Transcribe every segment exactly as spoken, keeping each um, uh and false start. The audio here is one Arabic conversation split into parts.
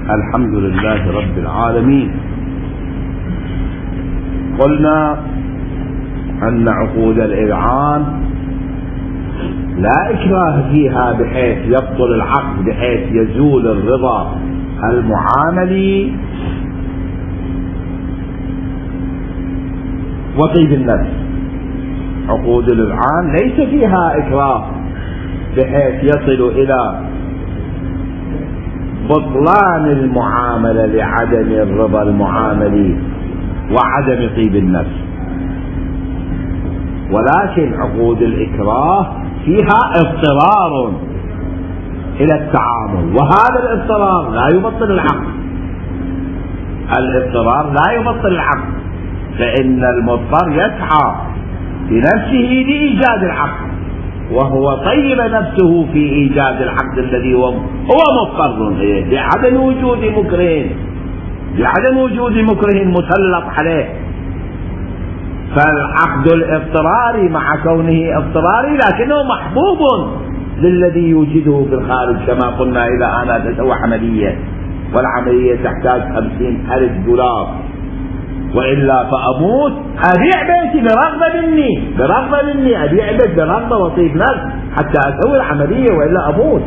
الحمد لله رب العالمين. قلنا أن عقود الإذعان لا إكراه فيها بحيث يبطل العقد، بحيث يزول الرضا المعاملي وطيب النفس. عقود الإذعان ليس فيها إكراه بحيث يصل إلى بطلان المعاملة لعدم الرضا المعاملي وعدم طيب النفس، ولكن عقود الإكراه فيها اضطرار إلى التعامل، وهذا الاضطرار لا يبطل العقد. الاضطرار لا يبطل العقد، فإن المضطر يسعى بنفسه لإيجاد العقد، وهو طيب نفسه في إيجاد العقد الذي هو مضطر إليه بعدم وجود مكره، بعدم وجود مكره مسلط عليه. فالعقد الاضطراري مع كونه اضطراري لكنه محبوب للذي يوجده في الخارج، كما قلنا إذا أنا تسوى عملية والعملية تحتاج خمسين ألف دولار وإلا فأموت، أبيع بيتي برغبة مني برغبة مني أبيع بيت برغبة وطيب نفس حتى أسوي العملية وإلا أموت.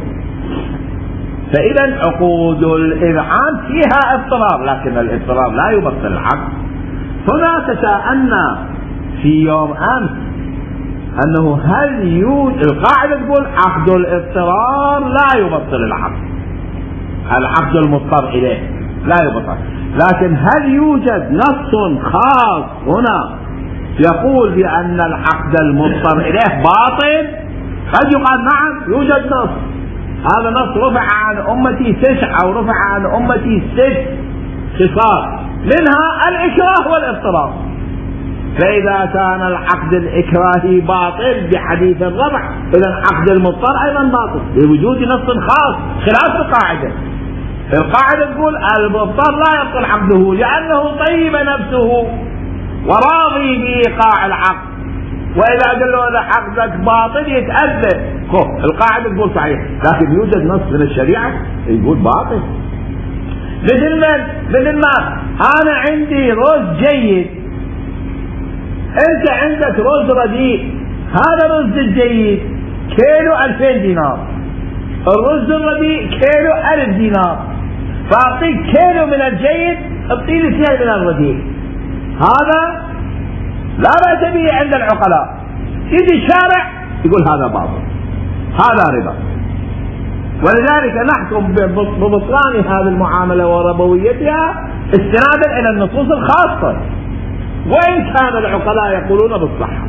فإذا عقود الإذعان فيها اضطرار، لكن الاضطرار لا يبطل العقد. هنا تساءلنا في يوم أمس أنه هل يوجد، القاعدة تقول عقد الاضطرار لا يبطل العقد، العقد المضطر إليه لا يبطل، لكن هل يوجد نص خاص هنا يقول بأن العقد المضطر إليه باطل؟ قد يقال نعم يوجد نص، هذا نص رفع عن أمتي تسع أو رفع عن أمتي ست خصال، منها الإكراه والاضطرار. فإذا كان العقد الإكراهي باطل بحديث الرفع، إذا عقد المضطر أيضا باطل بوجود نص خاص خلاف القاعدة. القاعدة تقول المضطر لا يبطل عقده لأنه طيب نفسه وراضي بإيقاع العقد، وإذا قال له عقدك باطل يتأذى. القاعدة تقول صحيح، لكن يوجد نص من الشريعة يقول باطل. مثل من مثل ما أنا عندي رز جيد، أنت عندك رز رديء، هذا الرز الجيد كيلو ألفين دينار، الرز الرديء كيلو ألف دينار، فأعطيك كيلو من الجيد أعطيني اثنين من الرديء، هذا لا بأس به عند العقلاء. يجي الشارع يقول هذا باطل، هذا ربا، ولذلك نحكم ببطلان هذه المعاملة وربويتها استنادا إلى النصوص الخاصة، وإن كان العقلاء يقولون بالصحة.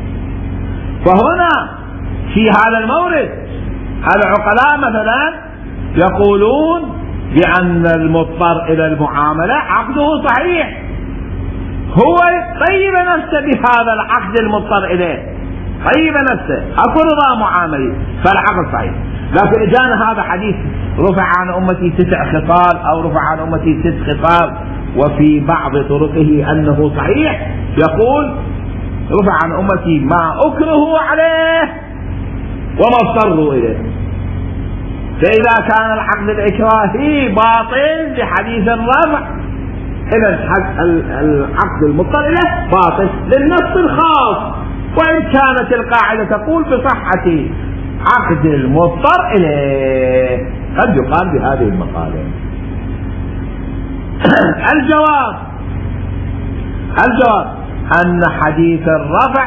فهنا في هذا المورد العقلاء مثلا يقولون بأن المضطر إلى المعاملة عقده صحيح، هو طيب نفسه بهذا العقد المضطر إليه، طيب نفسه أكو رضا معاملي فالعقد صحيح. لكن جاءنا هذا حديث رفع عن أمتي تسع خصال أو رفع عن أمتي ست خصال، وفي بعض طرقه أنه صحيح، يقول رفع عن أمتي ما أكرهوا عليه وما اضطروا إليه. فإذا كان العقد الإكراهي باطل بحديث الرفع، إذا العقد المضطر إليه باطل للنص الخاص، وإن كانت القاعدة تقول بصحة عقد المضطر إليه. قد يقال بهذه المقالة. الجواب الجواب أن حديث الرفع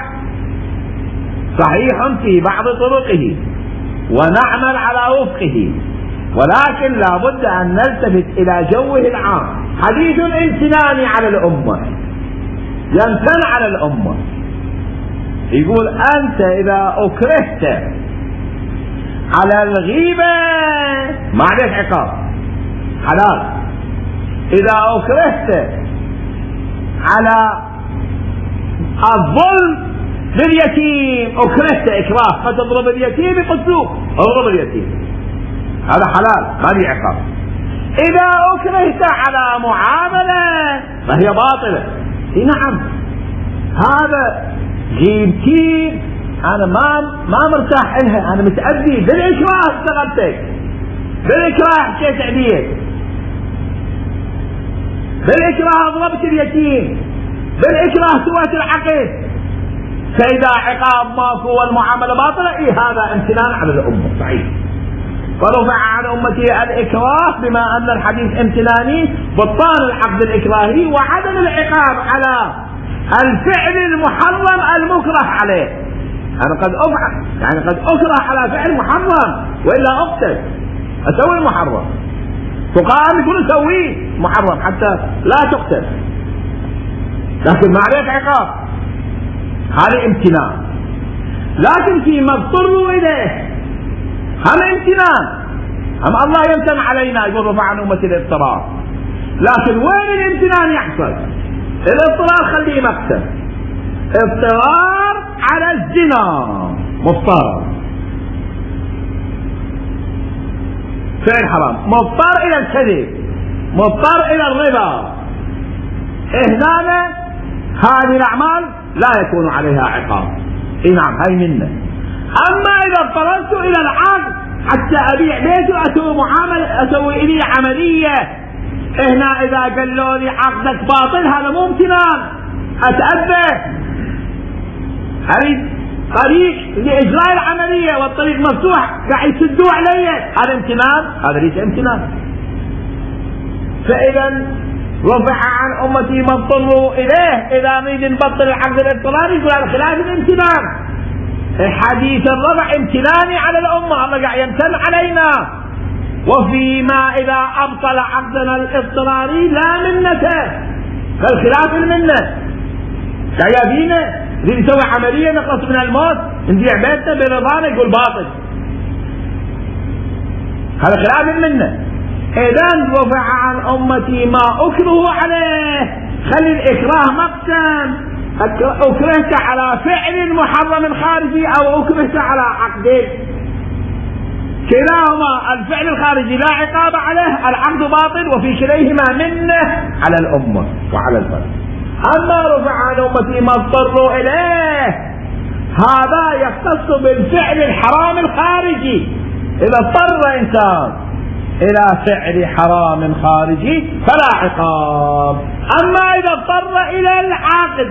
صحيح في بعض طرقه ونعمل على وفقه، ولكن لا بد أن نلتفت إلى جوه العام. حديث امتناني على الأمة، يمتن على الأمة، يقول أنت إذا أكرهت على الغيبة ما عليك عقاب حلال، إذا أكرهت على الظلم لليتيم أكرهت إكراه فتضرب اليتيم بقسوق، اضرب اليتيم، هذا حلال ما لي عقاب. إذا أكرهت على معاملة فهي باطلة، نعم هذا جيبتي أنا ما ما مرتاح لها، أنا متأذي بالإكراه اشتغلتك، بالإكراه حكيت عليك، بالإكراه ضربت اليتيم، بالإكراه سويت العقد، فإذا عقاب ماكو والمعاملة باطلة إيه هذا امتنان على الأمة. صحيح. فرفع عن أمتي الإكراه بما أن الحديث امتناني، بطلان العقد الإكراهي وعدم العقاب على الفعل المحرم المكره عليه. أنا قد أفعل يعني قد أكره على فعل محرم وإلا أقتل، أسوي المحرم، فقام يقولون سويه محرم حتى لا تقتل، لكن ما عليك عقاب، هذا امتنان. لكن فيما اضطروا إليه هم امتنان، هم الله يمتن علينا يقول رفع عن أمتي الاضطرار، لكن وين الامتنان يحصل؟ الاضطرار خليه مقتل، اضطرار على الزنا مضطر، فعل حرام، مضطر إلى الكذب، مضطر إلى الربا، هنا هذه الأعمال لا يكون عليها عقاب. اي نعم هاي منه. اما اذا اضطررت الى العقد حتى ابيع بيته اسوي معامله اسوي الي عمليه، هنا اذا قالوا لي عقدك باطل هذا مو امتنان، اتأبى اريد طريق لاجراء العمليه والطريق مفتوح قاعد يسدوا علي، هذا امتنان؟ هذا ليس امتنان. فاذا رفع عن أمتي ما اضطروا إليه، إذا نريد نبطل العقد الاضطراري يقول على خلاف الامتنان. حديث الرفع امتناني على الأمة، الله قاعد يمتن علينا. وفيما إذا أبطل عقدنا الاضطراري لا منته، فالخلاف المنة قاعد فينا نريد نسوي عملية نخلص من الموت نبيع بيتنا برضانا يقول باطل، هذا خلاف المنة. إذن رفع عن أمتي ما أكره عليه، خلي الإكراه مقسم، أكرهت على فعل محرم خارجي أو أكرهت على عقد، كلاهما الفعل الخارجي لا عقاب عليه، العقد باطل، وفي كليهما منه على الأمة وعلى الفرد. أما رفع عن أمتي ما اضطروا إليه هذا يختص بالفعل الحرام الخارجي، إذا اضطر إنسان إلى فعل حرام خارجي فلا عقاب. أما إذا اضطر إلى العقد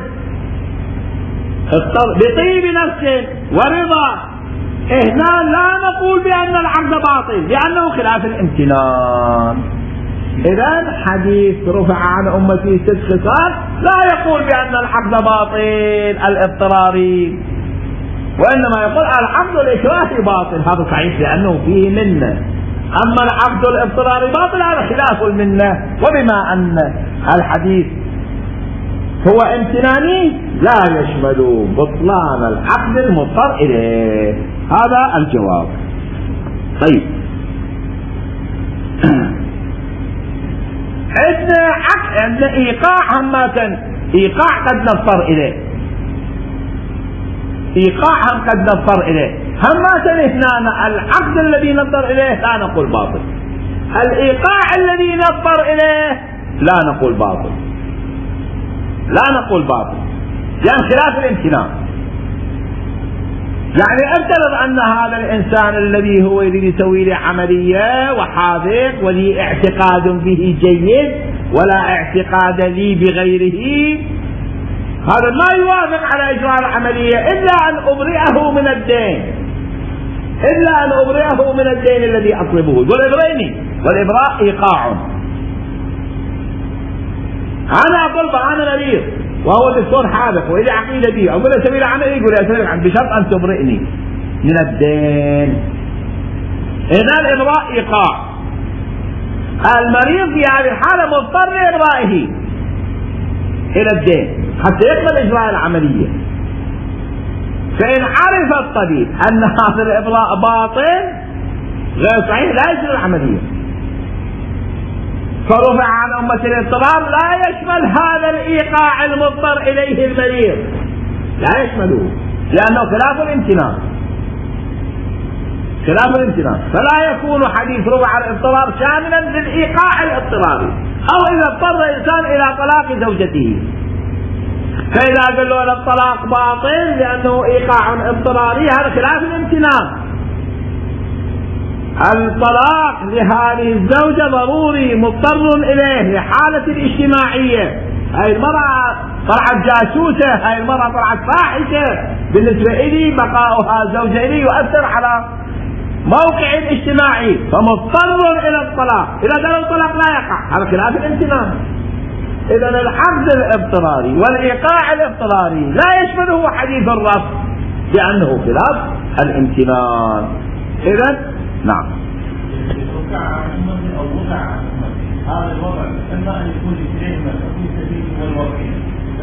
اضطر بطيب نفس ورضا، هنا لا نقول بأن العقد باطل لأنه خلاف الامتنان. إذن حديث رفع عن أمتي ست خصال لا يقول بأن العقد باطل الاضطراري، وإنما يقول العقد الإكراهي باطل، هذا صحيح لأنه فيه منه. أما العقد الاضطراري باطل هذا خلاف المنة، وبما أن الحديث هو امتناني لا يشمل بطلان العقد المضطر إليه. هذا الجواب. طيب عندنا عقد، عندنا إيقاع، هم كان إيقاع قد نضطر إليه، إيقاع هم قد نضطر إليه، هم هنا العقد الذي نضطر إليه لا نقول باطل، الإيقاع الذي نضطر إليه لا نقول باطل، لا نقول باطل يعني خلاف الامتنان. يعني افترض أن هذا الإنسان الذي هو يريد يسوي لي عملية وحاذق ولي اعتقاد به جيد ولا اعتقاد لي بغيره، هذا ما يوافق على إجراء العملية إلا أن أبرئه من الدين، إلا أن أبرئه من الدين الذي أطلبه، يقول إبرئني، والإبراء إيقاع. أنا أطلبه، أنا مريض وهو دكتور حاذق وإذا عقيدة بي أقول له سبيل عمل، يقول يا سبيل عمل بشرط أن تبرئني من الدين. إذا الإبراء إيقاع، المريض في هذه الحالة مضطر لإبرائه إلى الدين حتى يقبل إجراء العملية. فإن عرف الطبيب أن هذا الإبراء باطل غير صحيح لا يجري العملية. فرفع عن أمة الاضطرار لا يشمل هذا الإيقاع المضطر إليه المريض، لا يشمله لأنه خلاف الامتنان، خلاف الامتنان، فلا يكون حديث رفع الاضطرار شاملا للإيقاع الاضطراري. أو إذا اضطر الإنسان إلى طلاق زوجته فإذا قال له الطلاق باطل لأنه إيقاع اضطراري، هذا خلاف الامتنان. الطلاق لهذه الزوجة ضروري مضطر إليه لحالة الاجتماعية. هاي المرأة طلعت جاسوسة، هاي المرأة طلعت فاحشة، بالنسبة إلي بقاؤها زوجة إلي يؤثر على موقع الاجتماعي، فمضطر إلى الطلاق. إذا قال الطلاق لا يقع، هذا خلاف الامتنان. إذا العقد الاضطراري والإيقاع الاضطراري لا يشمله حديث الرفض لأنه خلاف الامتنان. إذا نعم. هذا الوضع إما أن يكون لكليهما تكون سبيل والوضعين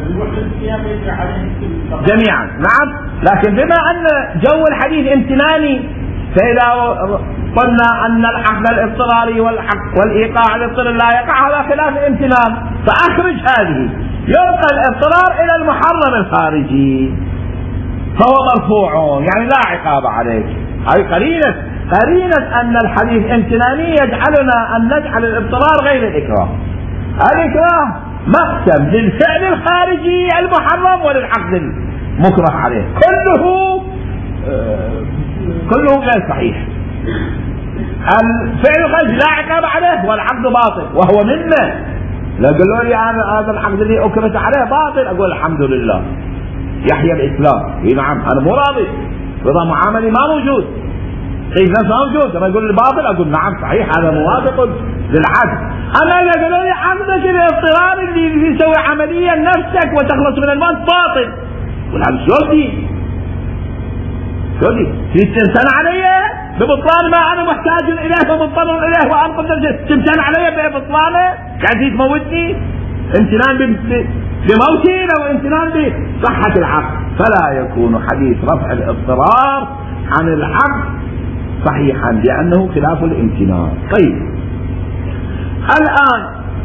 جميعا. نعم، لكن بما أن جو الحديث امتناني، فإذا قلنا أن العقد الاضطراري والإيقاع الاضطراري لا يقع، هذا خلاف الامتنان، فأخرج هذه. يبقى الاضطرار إلى المحرم الخارجي فهو مرفوع، يعني لا عقاب عليك. هذه قرينة قرينة أن الحديث امتناني يجعلنا أن نجعل الاضطرار غير الإكراه. الإكراه مقسم للفعل الخارجي المحرم وللعقد المكره عليه، كله كله غير صحيح. الفعل الخارجي لا عقاب عليه والعقد باطل، وهو منه. لا قالوا لي هذا العقد اللي أكرت عليه باطل، أقول الحمد لله يحيى الإسلام. اي نعم، أنا مو راضي، رضا معاملي ما موجود، قيد نفسه موجود، أنا أقول الباطل، أقول نعم صحيح هذا موافق للعقد. أما إذا قالوا لي عقدك الاضطراري اللي يسوي عملية نفسك وتخلص من الموت باطل، أقول هذا شو دي؟ شو دي؟ تريد تمتن علي ببطلان ما أنا محتاج إليه ومضطر إليه وأنا قدر تمتن علي ببطلانه؟ قاعد تموتني؟ امتنان بموتي لو امتنان بصحة العقد، فلا يكون حديث رفع الاضطرار عن العقد صحيحا لأنه خلاف الامتنان. طيب، الآن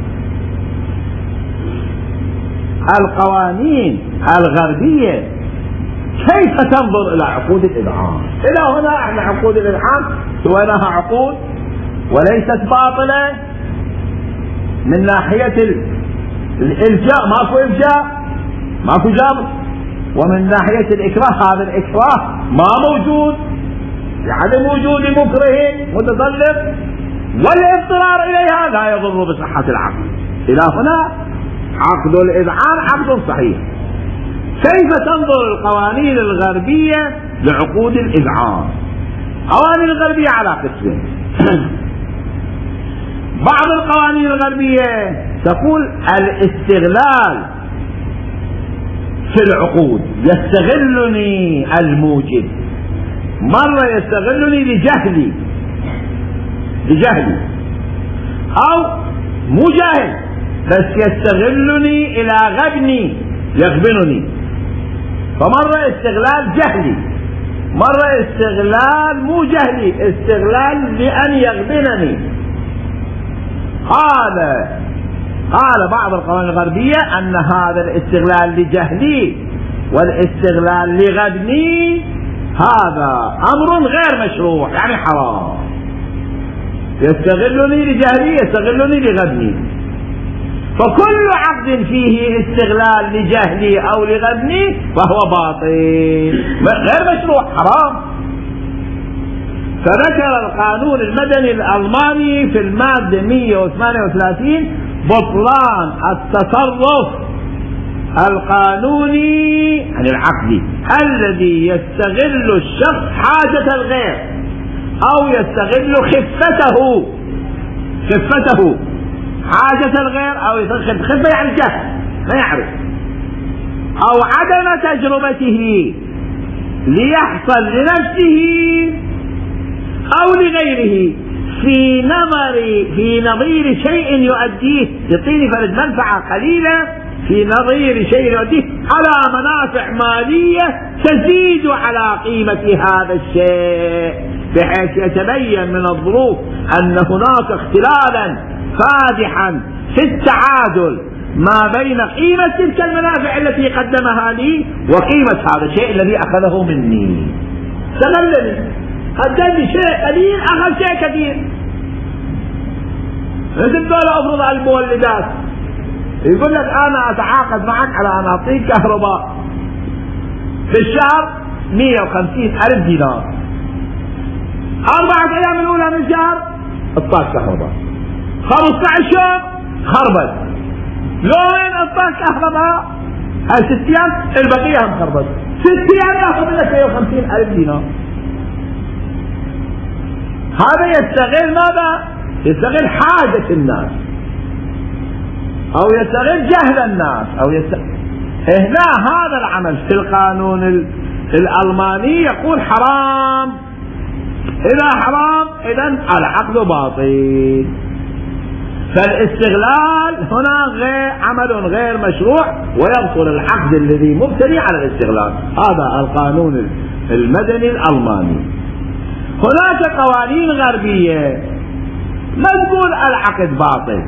القوانين الغربية كيف تنظر إلى عقود الإذعان؟ إلى هنا احنا عقود الإذعان سويناها عقود وليست باطلة من ناحية الإلجاء، ماكو إلجاء، ماكو جبر، ومن ناحية الإكراه هذا الإكراه ما موجود لعدم وجود مكره متطلب، والاضطرار إليها لا يضر بصحة العقد. إلى هنا عقد الإذعان عقد صحيح. كيف تنظر القوانين الغربية لعقود الإذعان؟ القوانين الغربية على قسمين. بعض القوانين الغربية تقول الاستغلال في العقود، يستغلني الموجد، مرة يستغلني لجهلي لجهلي أو مو جاهل بس يستغلني إلى غبني يغبنني، فمرة استغلال جهلي، مرة استغلال مو جهلي، استغلال لأن يغبنني. قال قال بعض القوانين الغربية أن هذا الاستغلال لجهلي والاستغلال لغبني هذا أمر غير مشروع، يعني حرام. يستغلني لجهلي يستغلني لغبني، فكل عقد فيه استغلال لجهلي أو لغبني فهو باطل غير مشروع، حرام. فذكر القانون المدني الألماني في المادة مئة وثمانية وثلاثين بطلان التصرف القانوني عن العقد الذي يستغل الشخص حاجة الغير أو يستغل خفته خفته حاجة الغير، أو يستغل خفة يعني جهل ما يعرف، أو عدم تجربته ليحصل لنفسه أو لغيره في نظر في نظير شيء يؤديه، يعطيني فرد منفعة قليلة في نظير شيء يؤديه على منافع مالية تزيد على قيمة هذا الشيء، بحيث يتبين من الظروف أن هناك اختلالا فادحا في التعادل ما بين قيمة تلك المنافع التي قدمها لي وقيمة هذا الشيء الذي أخذه مني. استغلني، قدم شيء قليل أخذ شيء كثير. مثل دولة أفرض على المولدات، يقول لك أنا أتعاقد معك على أن أعطيك كهرباء في الشهر مئة وخمسين ألف دينار، أربعة أيام الأولى من الشهر اطفاء كهرباء، خمسة عشر يوم خربت، يومين اطفاء كهرباء، هاي ست أيام البقية هم خربت، ست أيام ياخذ لك مئة وخمسين ألف دينار. هذا يستغل ماذا؟ يستغل حاجة الناس أو يستغل جهل الناس أو يستغل. هنا هذا العمل في القانون الألماني يقول حرام. إذا حرام إذن العقد باطل. فالاستغلال هنا غير عمل غير مشروع ويبطل العقد الذي مبتني على الاستغلال. هذا القانون المدني الألماني. هناك قوانين غربية ما تقول العقد باطل،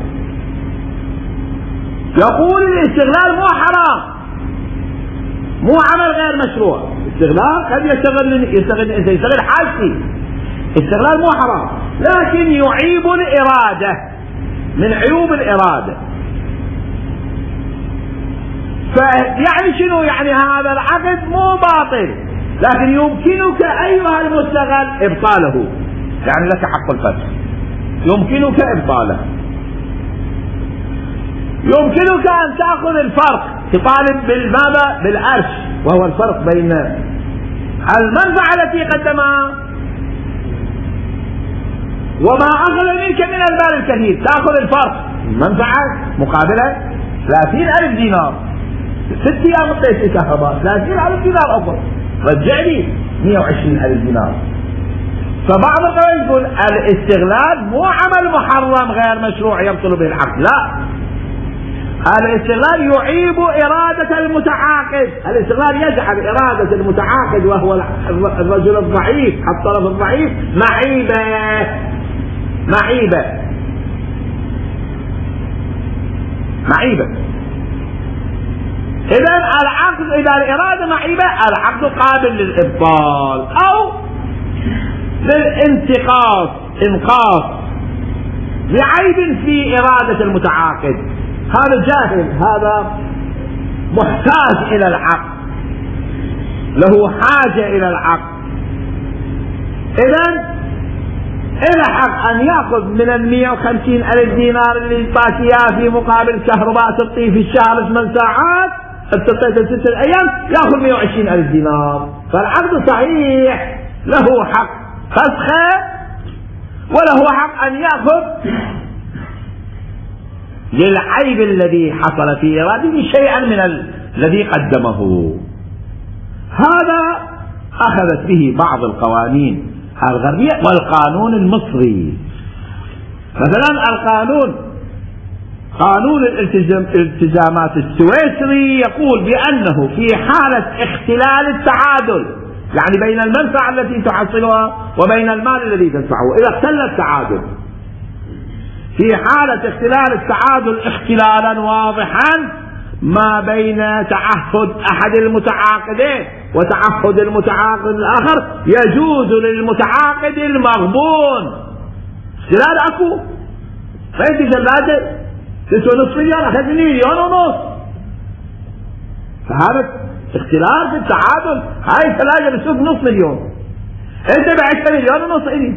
يقول الاستغلال مو حرام، مو عمل غير مشروع. استغلال قد يستغل يستغل انت يستغل حاجتي، استغلال مو حرام، لكن يعيب الإرادة، من عيوب الإرادة. فيعني شنو؟ يعني هذا العقد مو باطل، لكن يمكنك أيها المستغل إبطاله، يعني لك حق الفسخ، يمكنك إبطاله، يمكنك أن تأخذ الفرق، تطالب بالماذا؟ بالعرش، وهو الفرق بين المنفعة التي قدمها وما أخذ منك من المال الكثير، تأخذ الفرق، المنفعة مقابلة ثلاثين ألف دينار، ست أيام قيس كهرباء، ثلاثين ألف دينار أخر، رجع لي مئة وعشرين ألف دينار. فبعض القوانين يقول الاستغلال مو عمل محرم غير مشروع يبطل به العقد، لا، الاستغلال يعيب إرادة المتعاقد، الاستغلال يجعل إرادة المتعاقد وهو الرجل الضعيف، الطرف الضعيف، معيبة معيبة معيبة. إذا العقد، إذا الإرادة معيبة العقد قابل للإبطال أو للانتقاص، انقاص لعيب في إرادة المتعاقد. هذا جاهل، هذا محتاج إلى العقد، له حاجة إلى العقد، إذن إلى حق أن يأخذ من المئة وخمسين ألف دينار اللي يعطاك إياه في مقابل كهرباء تطفي في الشهر ثمان ساعات، اتصلت ست أيام يأخذ مئة وعشرين ألف دينار. فالعقد صحيح، له حق فسخه وله حق أن يأخذ للعيب الذي حصل في إرادته شيئا من الذي قدمه. هذا أخذت به بعض القوانين الغربية والقانون المصري. مثلا القانون قانون الالتزامات السويسري يقول بأنه في حالة اختلال التعادل، يعني بين المنفعة التي تحصلها وبين المال الذي تدفعه، إذا اختل التعادل، في حالة اختلال التعادل اختلالا واضحا ما بين تعهد أحد المتعاقدين وتعهد المتعاقد الآخر، يجوز للمتعاقد المغبون اختلال أكو، فأنت جلادة تسوى نصف مليون أخذ مليون ونص، فهذا اختلال في التعادل. هاي ثلاجة بسوق نصف مليون، أنت بعت مليون ونص إلي،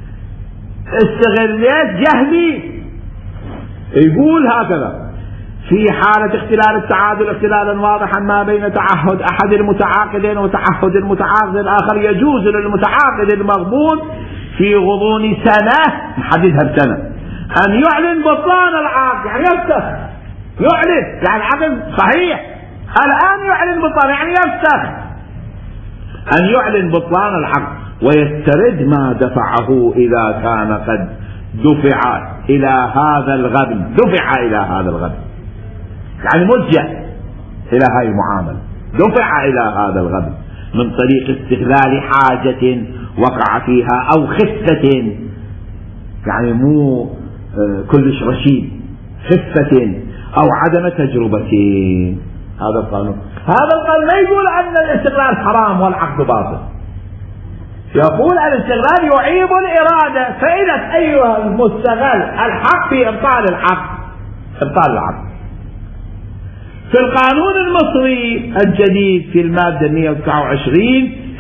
استغليت جهلي. يقول هكذا: في حالة اختلال التعادل اختلالا واضحا ما بين تعهد أحد المتعاقدين وتعهد المتعاقد الآخر، يجوز للمتعاقد المغبون في غضون سنة، نحددها بسنة، أن يعلن بطلان العقد، يعني يفسخ، يعلن يعني العقد صحيح، الآن يعلن بطلان يعني يفسخ، أن يعلن بطلان العقد ويسترد ما دفعه إذا كان قد دفع إلى هذا الغبن، دفع إلى هذا الغبن يعني ملجأ إلى هاي المعاملة، دفع إلى هذا الغبن من طريق استغلال حاجة وقع فيها أو خفة، يعني مو كلش رشيد، خفة أو عدم تجربة. هذا القانون هذا القانون لا يقول أن الاستغلال حرام والعقد باطل، يقول الاستغلال يعيب الإرادة، فإذا أيها المستغل الحق في إبطال العقد، إبطال العقد. في القانون المصري الجديد في المادة مئة وتسعة وعشرين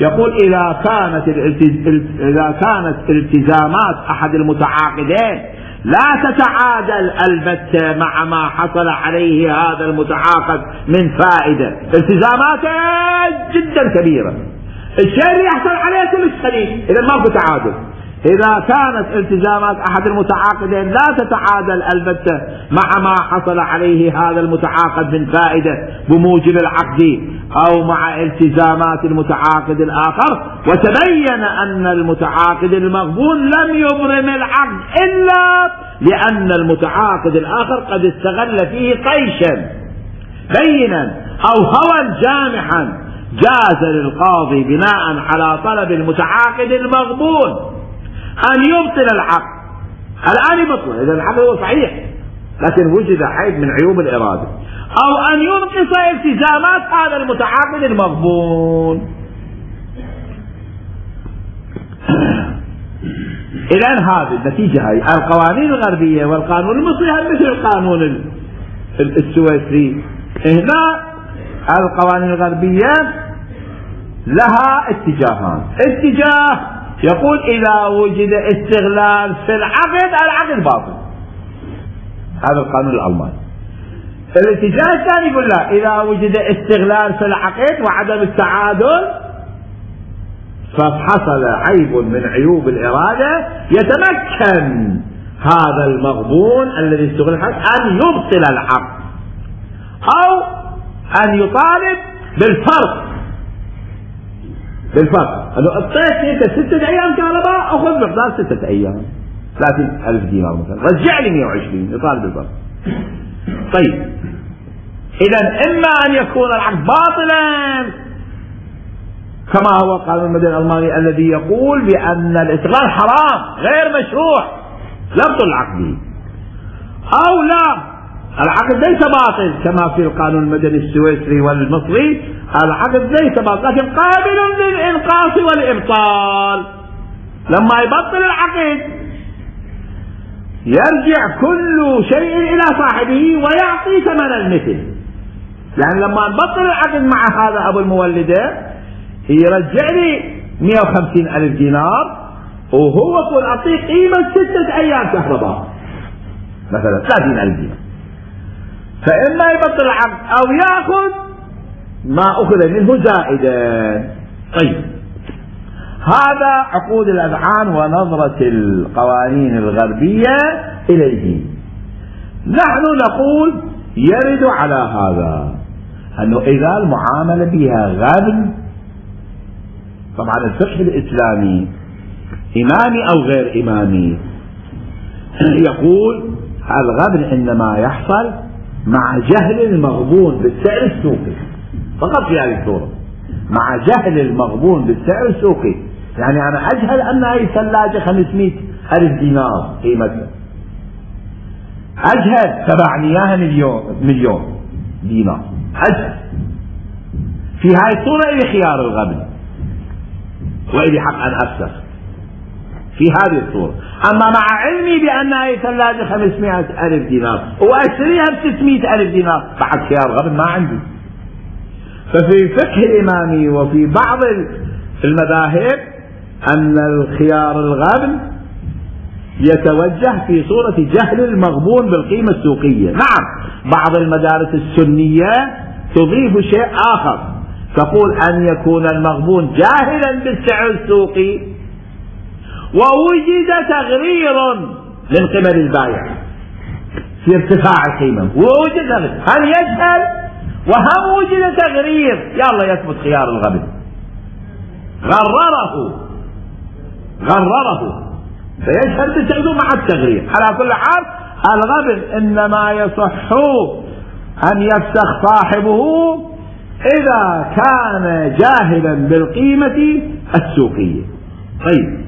يقول إذا كانت إذا كانت التزامات أحد المتعاقدين لا تتعادل البتة مع ما حصل عليه هذا المتعاقد من فائدة، التزاماته جدا كبيرة، الشيء اللي يحصل عليه كلش قليل، إذا ماكو تعادل. إذا كانت التزامات أحد المتعاقدين لا تتعادل البتة مع ما حصل عليه هذا المتعاقد من فائدة بموجب العقد أو مع التزامات المتعاقد الآخر، وتبين أن المتعاقد المغبون لم يبرم العقد إلا لأن المتعاقد الآخر قد استغل فيه طيشا بينا أو هوى جامحا، جاز للقاضي بناء على طلب المتعاقد المغبون أن يبطل العقد. الآن يبطل إذا العقد هو صحيح لكن وجد عيب من عيوب الإرادة، أو أن ينقص التزامات هذا المتعاقد المغبون. إذن هذه النتيجة هي القوانين الغربية والقانون المصري مثل القانون السويسري. هنا القوانين الغربية لها اتجاهان، اتجاه يقول إذا وجد استغلال في العقد العقد باطل، هذا القانون الألماني. الاتجاه الثاني يقول لا، إذا وجد استغلال في العقد وعدم التعادل فحصل عيب من عيوب الإرادة، يتمكن هذا المغبون الذي استغل العقد أن يبطل العقد أو أن يطالب بالفرق بالفرق أنه أعطيتني أنت ستة أيام كهرباء أخذ مقدار ستة أيام ثلاثين ألف دينار مثلا، رجع لي مئة وعشرين، يطالب بالفرق. طيب إذا إما أن يكون العقد باطلا كما هو القانون المدني الألماني الذي يقول بأن الاستغلال حرام غير مشروع لا يبطل العقد، أو لا العقد ليس باطل كما في القانون المدني السويسري والمصري، العقد ليس باطل لكن قابل للإنقاص والإبطال. لما يبطل العقد يرجع كل شيء إلى صاحبه ويعطي ثمن المثل. يعني لما نبطل العقد مع هذا أبو المولدة يرجع لي مئة وخمسين ألف دينار وهو يقول أعطيه قيمة ستة أيام كهرباء مثلا ثلاثين ألف دينار، فإما يبطل العقد أو يأخذ ما أخذ منه زائدا. طيب هذا عقود الأذعان ونظرة القوانين الغربية إليه. نحن نقول يرد على هذا أنه إذا المعاملة بها غبن، طبعا الفقه الإسلامي إمامي أو غير إمامي يقول الغبن إنما يحصل مع جهل المغبون بالسعر السوقي فقط في هذه الصورة، مع جهل المغبون بالسعر السوقي. يعني أنا أجهل أن هذه ثلاجة خمسمئة ألف دينار قيمتها، أجهل تبعني مليون مليون دينار، أجهل. في هذه الصورة إلي خيار الغبن وإلي حق أن أفسخ في هذه الصورة. أما مع علمي بأن هذه ثلاجة خمسمئة ألف دينار وأشتريها بستمئة ألف دينار بعد خيار غبن ما عندي. ففي فقه الإمامي وفي بعض المذاهب أن الخيار الغبن يتوجه في صورة جهل المغبون بالقيمة السوقية. نعم بعض المدارس السنية تضيف شيء آخر، تقول أن يكون المغبون جاهلا بالسعر السوقي ووجد تغرير من قبل البائع في ارتفاع القيمة، ووجد تغرير، هل يجهل وهم وجد تغرير يلا يثبت خيار الغبن، غرره غرره فيجهل بالسعر مع التغرير. على كل حال الغبن إنما يصح أن يفسخ صاحبه إذا كان جاهلا بالقيمة السوقية. طيب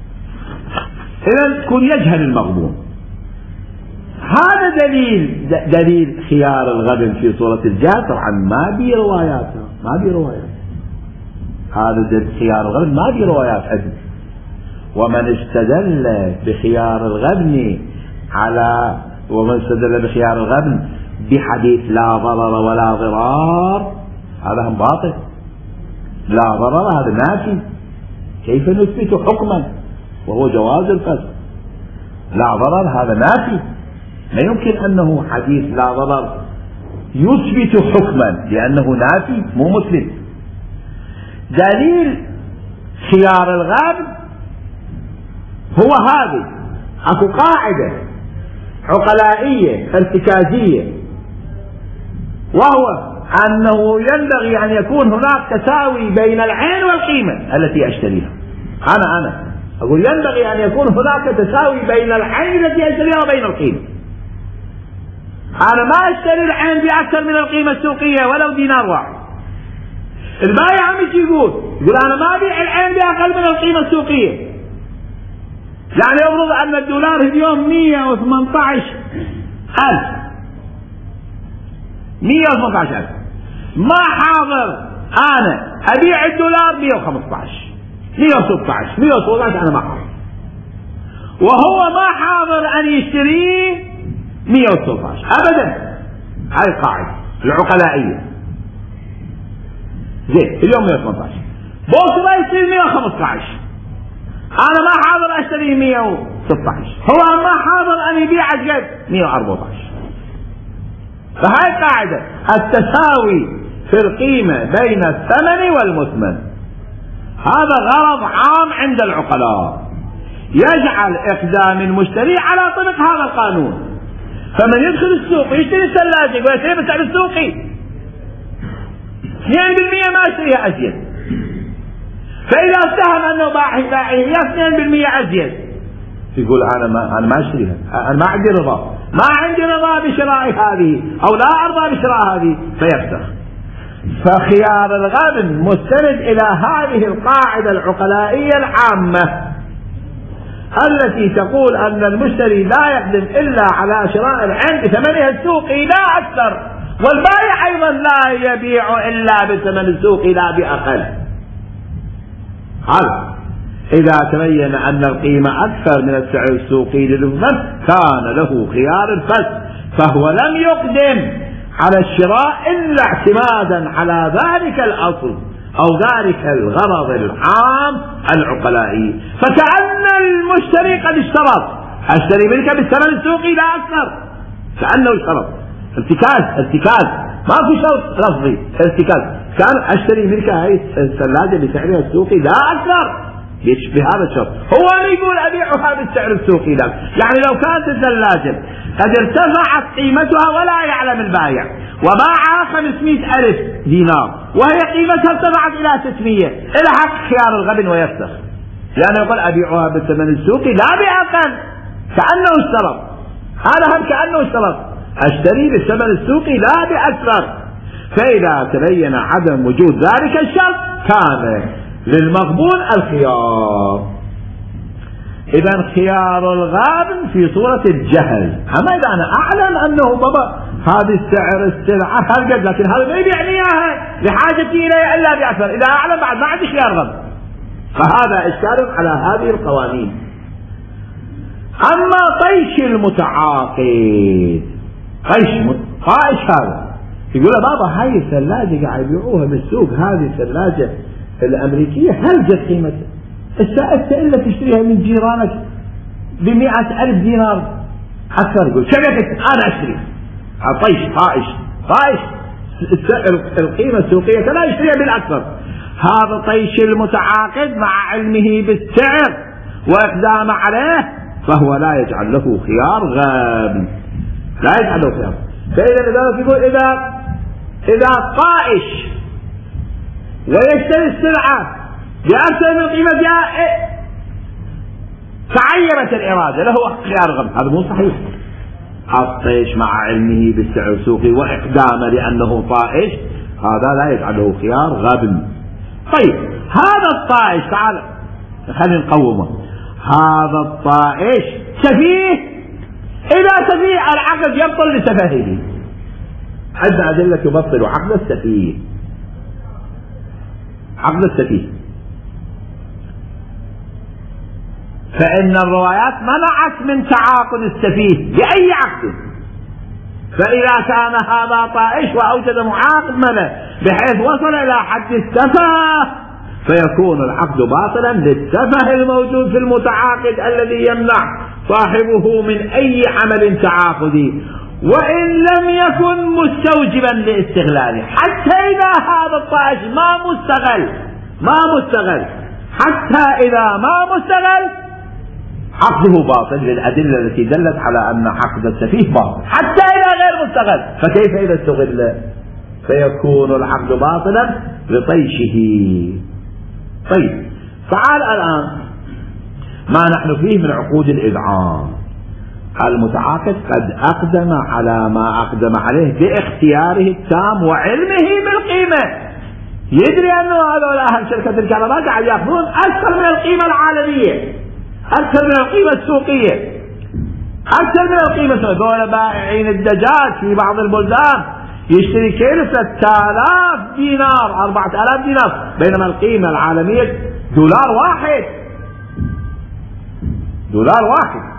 إذا تكون يجهل المغبون. هذا دليل دليل خيار الغبن في صورة الجهل. طبعا ما بي روايات ما بي روايات هذا دليل خيار الغبن ما بي روايات حديث. ومن استدل بخيار الغبن على ومن استدل بخيار الغبن بحديث لا ضرر ولا ضرار هذا هم باطل. لا ضرر هذا نافي، كيف نثبت حكما وهو جواز الفسخ؟ لا ضرر هذا نافي، ما يمكن أنه حديث لا ضرر يثبت حكما لأنه نافي مو مثبت. دليل خيار الغابن هو هذه، اكو قاعدة عقلائية ارتكازية، وهو أنه ينبغي أن يكون هناك تساوي بين العين والقيمة التي أشتريها. أنا أنا أقول ينبغي أن يكون هناك تساوي بين العين التي أشتريها وبين القيمة. أنا ما أشتري العين بأكثر من القيمة السوقية ولو دينار واحد. البائع مش يقول يقول أنا ما أبيع العين بأقل من القيمة السوقية، يعني يفرض أن الدولار اليوم مية وثمانية عشر ألف مية وثمانية عشر ألف، ما حاضر أنا أبيع الدولار مية وخمسة عشر مية وستة عشر مية وسبعة عشر، أنا ما حاضر، وهو ما حاضر أن يشتريه مية وستة عشر أبدا. هاي القاعدة العقلائية. زين اليوم مية وثمانية عشر، بكرة يصير مية وخمسة عشر، أنا ما حاضر أشتري مية وستة عشر، هو ما حاضر أن يبيع قد مية وأربعة عشر. فهاي القاعدة التساوي في القيمة بين الثمن والمثمن، هذا غرض عام عند العقلاء يجعل إقدام المشتري على طبق هذا القانون. فمن يدخل السوق يشتري الثلاجة ويشتري بالسعر السوقي اثنين بالمئة ما يشتريها أزيد، فإذا اتهم أنه باعي اثنين بالمئة أزيد يقول أنا ما أنا ما أشتريها، أنا ما عندي رضا، ما عندي رضا بشراء هذه أو لا أرضى بشراء هذه، فيفسخ. فخيار الغبن مستند إلى هذه القاعدة العقلائية العامة التي تقول أن المشتري لا يقدم إلا على شراء العين بثمنها السوقي لا أكثر، والبائع أيضا لا يبيع إلا بثمن السوقي لا بأقل. هذا إذا تبين أن القيمة أكثر من السعر السوقي للثمن كان له خيار الفسخ، فهو لم يقدم على الشراء إلا اعتمادا على ذلك الأصل أو ذلك الغرض العام العقلائي. فكأن المشتري قد اشترط أشتري منك بالثمن السوقي لا أكثر، كأنه اشترط ارتكاز ارتكاز ما في شرط لفظي، ارتكاز كان أشتري منك هاي الثلاجة بسعرها السوقي لا أكثر بهذا الشرط. هو يقول أبيعها بالسعر السوقي لا، يعني لو كانت الثلاجة قد ارتفعت قيمتها ولا يعلم البائع وباعها خمسمائة ألف دينار وهي قيمتها ارتفعت إلى ستمائة، إلى حق خيار الغبن ويفسخ، لأنه يقول أبيعها بالثمن السوقي لا بأقل، كأنه اشترط. هذا هم كأنه اشترط أشتري بالثمن السوقي لا بأكثر. فإذا تبين عدم وجود ذلك الشرط كان للمغبون الخيار. إذا خيار الغابن في صورة الجهل، أما إذا أنا أعلم أنه بابا هذه السعر السلعة هالقد، لكن هذا ما يبيعني إياها لحاجتي إليه إلا بأكثر، إذا أعلم بعد ما عندي خيار غبن، فهذا إشكال على هذه القوانين. أما طيش المتعاقد، طيش طائش هذا يقول بابا هاي الثلاجة قاعد يبيعوها بالسوق، هذه الثلاجة الأمريكية هل جت قيمتها؟ أنت إلا تشتريها من جيرانك بمئة ألف دينار أكثر، يقول شبكة أنا أشتري. طيش طائش طائش القيمة السوقية لا يشتريها بالأكثر. هذا طيش المتعاقد مع علمه بالسعر وإقدام عليه، فهو لا يجعل له خيار غابن، لا يجعل له خيار. فإذا لذلك يقول إذا إذا طائش ويشتري السلعة بأكثر من قيمتها تعيرت الإرادة له خيار غبن، هذا مو صحيح. الطيش مع علمه بالسعر السوقي وإقدامه لأنه طائش هذا لا يجعل له خيار غبن. طيب هذا الطائش تعال خلينا نقومه، هذا الطائش سفيه، إذا سفيه العقد يبطل لسفاهه، عندنا أدلة تبطل عقد السفيه. عقد السفيه فإن الروايات منعت من تعاقد السفيه بأي عقد، فإذا كان هذا طائش وأوجد معاملة بحيث وصل إلى حد السفه فيكون العقد باطلا للسفه الموجود في المتعاقد الذي يمنع صاحبه من أي عمل تعاقدي، وإن لم يكن مستوجبا لاستغلاله. حتى إذا هذا الطائش ما مستغل ما مستغل حتى إذا ما مستغل عقده باطل للأدلة التي دلت على أن عقد السفيه باطل، حتى إذا غير مستغل. فكيف إذا استغل؟ فيكون العقد باطلا لطيشه. طيب تعال الآن ما نحن فيه من عقود الإذعان. المتعاقد قد أقدم على ما أقدم عليه باختياره التام وعلمه بالقيمة، يدري أنه هذول أهل شركة الكهرباء قاعد يأخذون أكثر من القيمة العالمية، أكثر من القيمة السوقية، أكثر من القيمة السوقية. دول بائعين الدجاج في بعض البلدان يشتري كيلو ثلاثة آلاف دينار أربعة آلاف دينار، بينما القيمة العالمية دولار واحد دولار واحد.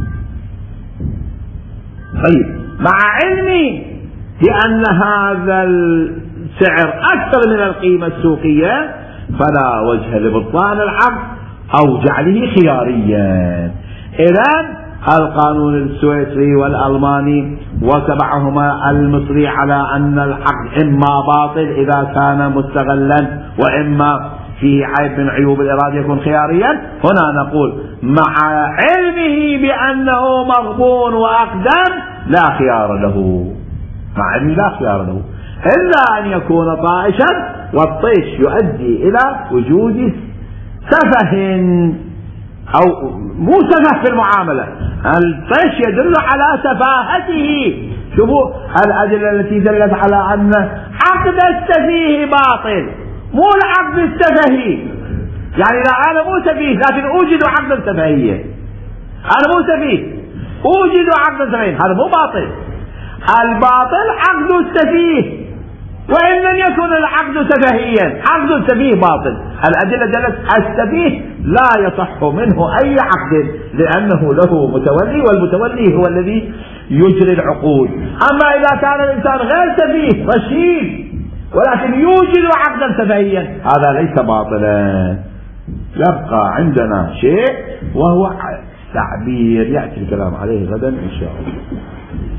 طيب مع علمي بأن هذا السعر أكثر من القيمة السوقية فلا وجه لبطلان العقد أو جعله خياريا. إذن القانون السويسري والألماني وتبعهما المصري على أن العقد إما باطل إذا كان مستغلا وإما فيه عيب من عيوب الإرادة يكون خياريا. هنا نقول مع علمه بأنه مغبون وأقدم لا خيار له، مع علمه لا خيار له إلا أن يكون طائشا، والطيش يؤدي إلى وجود سفه أو مو سفه في المعاملة، الطيش يدل على سفاهته. شوفوا الأدلة التي دلت على أن عقد السفيه باطل مو العقد السفهي. يعني لا أنا مو سفيه لكن أوجد عقدا سفهيا، أنا مو سفيه أوجد عقدا سفهيا، هذا مو باطل. الباطل عقد السفيه وإن لم يكن العقد سفهيا، عقد السفيه باطل. الأدلة دلت السفيه لا يصح منه أي عقد لأنه له متولي، والمتولي هو الذي يجري العقود. أما إذا كان الإنسان غير سفيه رشيد ولكن يوجد عقدا سفهيا هذا ليس باطلا. يبقى عندنا شيء وهو تعبير يأتي الكلام عليه غدا إن شاء الله.